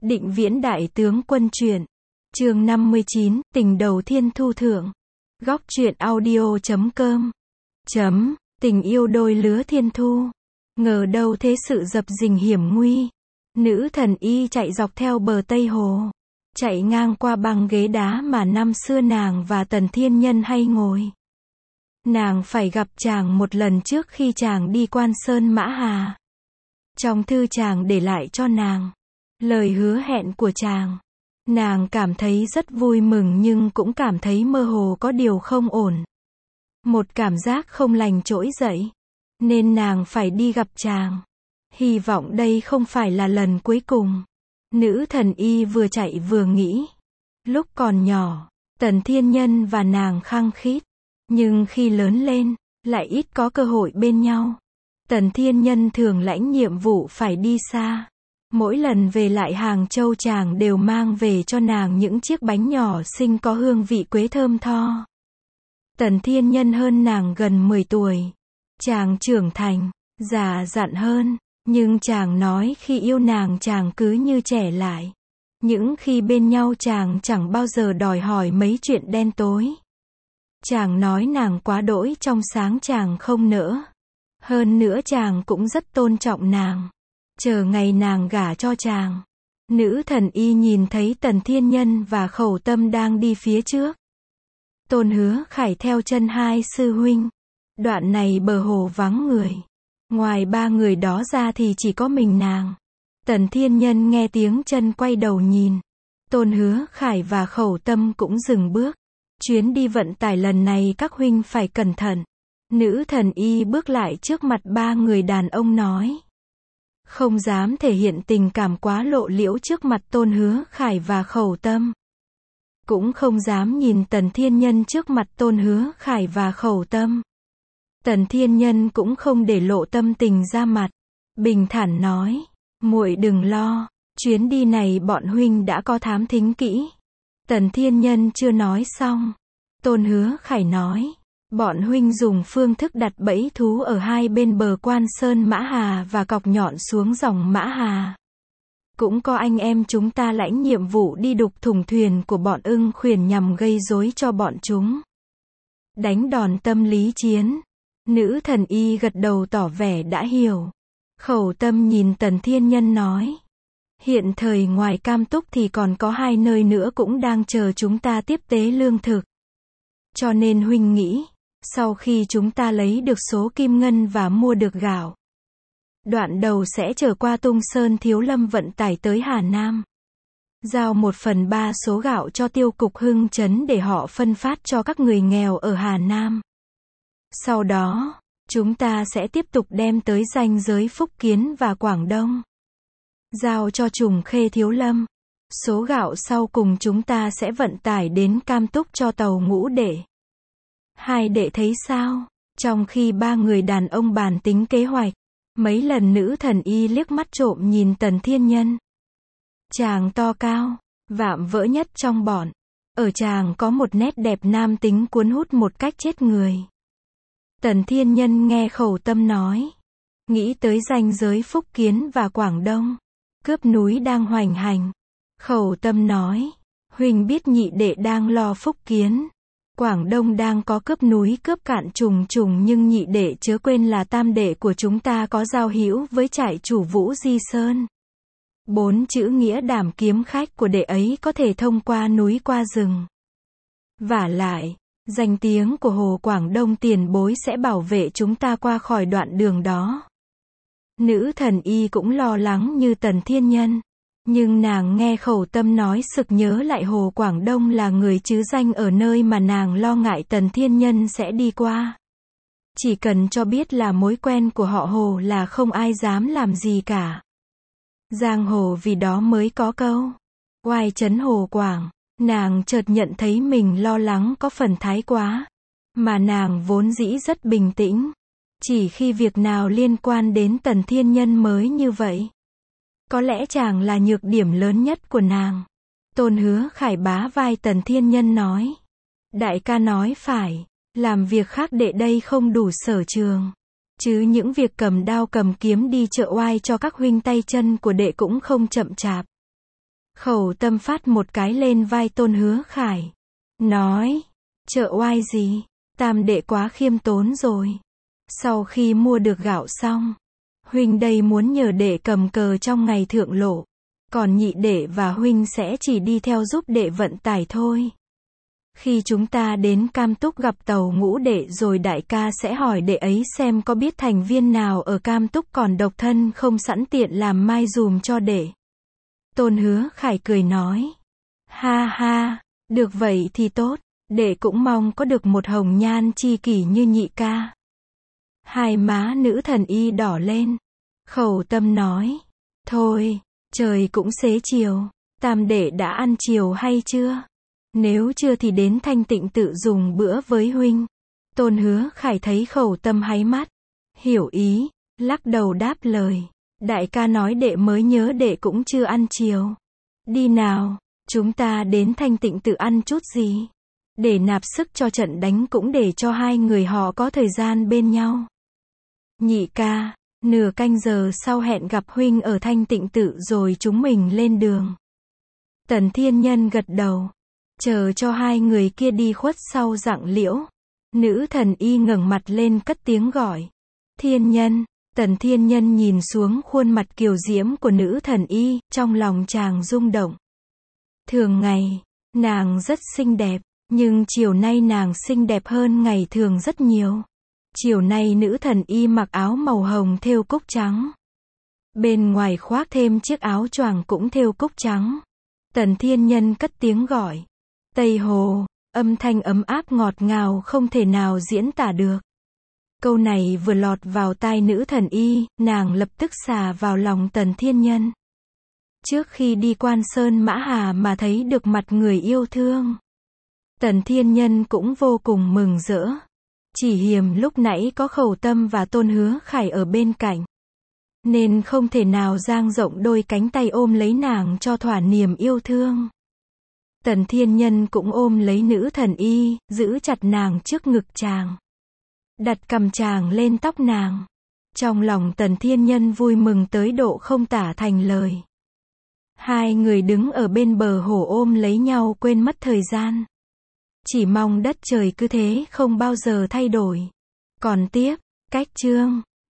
Định Viễn Đại Tướng Quân truyện. Chương 59, Tình Đầu Thiên Thu Thượng. Góc truyện audio.com. Tình yêu đôi lứa thiên thu. Ngờ đâu thế sự dập dình hiểm nguy. Nữ thần y chạy dọc theo bờ Tây Hồ. Chạy ngang qua băng ghế đá mà năm xưa nàng và Tần Thiên Nhân hay ngồi. Nàng phải gặp chàng một lần trước khi chàng đi Quan Sơn Mã Hà. Trong thư chàng để lại cho nàng lời hứa hẹn của chàng. Nàng cảm thấy rất vui mừng nhưng cũng cảm thấy mơ hồ có điều không ổn. Một cảm giác không lành trỗi dậy. Nên nàng phải đi gặp chàng. Hy vọng đây không phải là lần cuối cùng. Nữ thần y vừa chạy vừa nghĩ. Lúc còn nhỏ, Tần Thiên Nhân và nàng khăng khít. Nhưng khi lớn lên, lại ít có cơ hội bên nhau. Tần Thiên Nhân thường lãnh nhiệm vụ phải đi xa. Mỗi lần về lại Hàng Châu chàng đều mang về cho nàng những chiếc bánh nhỏ xinh có hương vị quế thơm tho. Tần Thiên Nhân hơn nàng gần 10 tuổi. Chàng trưởng thành, già dặn hơn. Nhưng chàng nói khi yêu nàng chàng cứ như trẻ lại. Những khi bên nhau chàng chẳng bao giờ đòi hỏi mấy chuyện đen tối. Chàng nói nàng quá đỗi trong sáng chàng không nỡ. Hơn nữa chàng cũng rất tôn trọng nàng. Chờ ngày nàng gả cho chàng. Nữ thần y nhìn thấy Tần Thiên Nhân và Khẩu Tâm đang đi phía trước. Tôn Hứa Khải theo chân hai sư huynh. Đoạn này bờ hồ vắng người. Ngoài ba người đó ra thì chỉ có mình nàng. Tần Thiên Nhân nghe tiếng chân quay đầu nhìn. Tôn Hứa Khải và Khẩu Tâm cũng dừng bước. Chuyến đi vận tải lần này các huynh phải cẩn thận. Nữ thần y bước lại trước mặt ba người đàn ông nói. Không dám thể hiện tình cảm quá lộ liễu trước mặt Tôn Hứa Khải và Khẩu Tâm. Cũng không dám nhìn Tần Thiên Nhân trước mặt Tôn Hứa Khải và Khẩu Tâm. Tần Thiên Nhân cũng không để lộ tâm tình ra mặt. Bình thản nói. Muội đừng lo. Chuyến đi này bọn huynh đã có thám thính kỹ. Tần Thiên Nhân chưa nói xong. Tôn Hứa Khải nói. Bọn huynh dùng phương thức đặt bẫy thú ở hai bên bờ Quan Sơn Mã Hà và cọc nhọn xuống dòng Mã Hà. Cũng có anh em chúng ta lãnh nhiệm vụ đi đục thủng thuyền của bọn Ưng Khuyển nhằm gây rối cho bọn chúng. Đánh đòn tâm lý chiến. Nữ thần y gật đầu tỏ vẻ đã hiểu. Khẩu Tâm nhìn Tần Thiên Nhân nói. Hiện thời ngoài Cam Túc thì còn có hai nơi nữa cũng đang chờ chúng ta tiếp tế lương thực. Cho nên huynh nghĩ, sau khi chúng ta lấy được số kim ngân và mua được gạo, đoạn đầu sẽ trở qua Tung Sơn Thiếu Lâm vận tải tới Hà Nam. Giao 1/3 số gạo cho Tiêu cục Hưng Trấn để họ phân phát cho các người nghèo ở Hà Nam. Sau đó, chúng ta sẽ tiếp tục đem tới ranh giới Phúc Kiến và Quảng Đông. Giao cho Trùng Khê Thiếu Lâm. Số gạo sau cùng chúng ta sẽ vận tải đến Cam Túc cho tàu Ngũ Đệ. Hai đệ thấy sao? Trong khi ba người đàn ông bàn tính kế hoạch, mấy lần nữ thần y liếc mắt trộm nhìn Tần Thiên Nhân. Chàng to cao, vạm vỡ nhất trong bọn. Ở chàng có một nét đẹp nam tính cuốn hút một cách chết người. Tần Thiên Nhân nghe Khẩu Tâm nói. Nghĩ tới ranh giới Phúc Kiến và Quảng Đông. Cướp núi đang hoành hành. Khẩu Tâm nói. Huynh biết nhị đệ đang lo Phúc Kiến. Quảng Đông đang có cướp núi cướp cạn trùng trùng nhưng nhị đệ chớ quên là tam đệ của chúng ta có giao hữu với trại chủ Vũ Di Sơn. 4 chữ nghĩa đảm kiếm khách của đệ ấy có thể thông qua núi qua rừng. Vả lại, danh tiếng của Hồ Quảng Đông tiền bối sẽ bảo vệ chúng ta qua khỏi đoạn đường đó. Nữ thần y cũng lo lắng như Tần Thiên Nhân. Nhưng nàng nghe Khẩu Tâm nói sực nhớ lại Hồ Quảng Đông là người chứ danh ở nơi mà nàng lo ngại Tần Thiên Nhân sẽ đi qua. Chỉ cần cho biết là mối quen của họ Hồ là không ai dám làm gì cả. Giang hồ vì đó mới có câu. Oai trấn Hồ Quảng. Nàng chợt nhận thấy mình lo lắng có phần thái quá. Mà nàng vốn dĩ rất bình tĩnh. Chỉ khi việc nào liên quan đến Tần Thiên Nhân mới như vậy. Có lẽ chàng là nhược điểm lớn nhất của nàng. Tôn Hứa Khải bá vai Tần Thiên Nhân nói. Đại ca nói phải. Làm việc khác đệ đây không đủ sở trường. Chứ những việc cầm đao cầm kiếm đi chợ oai cho các huynh tay chân của đệ cũng không chậm chạp. Khẩu Tâm phát một cái lên vai Tôn Hứa Khải. Nói, trợ oai gì, tam đệ quá khiêm tốn rồi. Sau khi mua được gạo xong, huynh đây muốn nhờ đệ cầm cờ trong ngày thượng lộ. Còn nhị đệ và huynh sẽ chỉ đi theo giúp đệ vận tải thôi. Khi chúng ta đến Cam Túc gặp tàu Ngũ đệ rồi đại ca sẽ hỏi đệ ấy xem có biết thành viên nào ở Cam Túc còn độc thân không sẵn tiện làm mai dùm cho đệ. Tôn Hứa Khải cười nói. Ha ha, được vậy thì tốt, đệ cũng mong có được một hồng nhan chi kỷ như nhị ca. Hai má nữ thần y đỏ lên. Khẩu Tâm nói. Thôi, trời cũng xế chiều, tam đệ đã ăn chiều hay chưa? Nếu chưa thì đến Thanh Tịnh tự dùng bữa với huynh. Tôn Hứa Khải thấy Khẩu Tâm háy mắt, hiểu ý, lắc đầu đáp lời. Đại ca nói đệ mới nhớ đệ cũng chưa ăn chiều. Đi nào, chúng ta đến Thanh Tịnh tự ăn chút gì. Để nạp sức cho trận đánh cũng để cho hai người họ có thời gian bên nhau. Nhị ca, nửa canh giờ sau hẹn gặp huynh ở Thanh Tịnh tự rồi chúng mình lên đường. Tần Thiên Nhân gật đầu. Chờ cho hai người kia đi khuất sau rặng liễu. Nữ thần y ngẩng mặt lên cất tiếng gọi. Thiên Nhân. Tần Thiên Nhân nhìn xuống khuôn mặt kiều diễm của nữ thần y, trong lòng chàng rung động. Thường ngày, nàng rất xinh đẹp, nhưng chiều nay nàng xinh đẹp hơn ngày thường rất nhiều. Chiều nay nữ thần y mặc áo màu hồng thêu cúc trắng. Bên ngoài khoác thêm chiếc áo choàng cũng thêu cúc trắng. Tần Thiên Nhân cất tiếng gọi. Tây Hồ, âm thanh ấm áp ngọt ngào không thể nào diễn tả được. Câu này vừa lọt vào tai nữ thần y, nàng lập tức xà vào lòng Tần Thiên Nhân. Trước khi đi Quan Sơn Mã Hà mà thấy được mặt người yêu thương, Tần Thiên Nhân cũng vô cùng mừng rỡ. Chỉ hiềm lúc nãy có Khẩu Tâm và Tôn Hứa Khải ở bên cạnh, nên không thể nào dang rộng đôi cánh tay ôm lấy nàng cho thỏa niềm yêu thương. Tần Thiên Nhân cũng ôm lấy nữ thần y, giữ chặt nàng trước ngực chàng. Đặt cằm chàng lên tóc nàng. Trong lòng Tần Thiên Nhân vui mừng tới độ không tả thành lời. Hai người đứng ở bên bờ hồ ôm lấy nhau quên mất thời gian. Chỉ mong đất trời cứ thế không bao giờ thay đổi. Còn tiếp, cách chương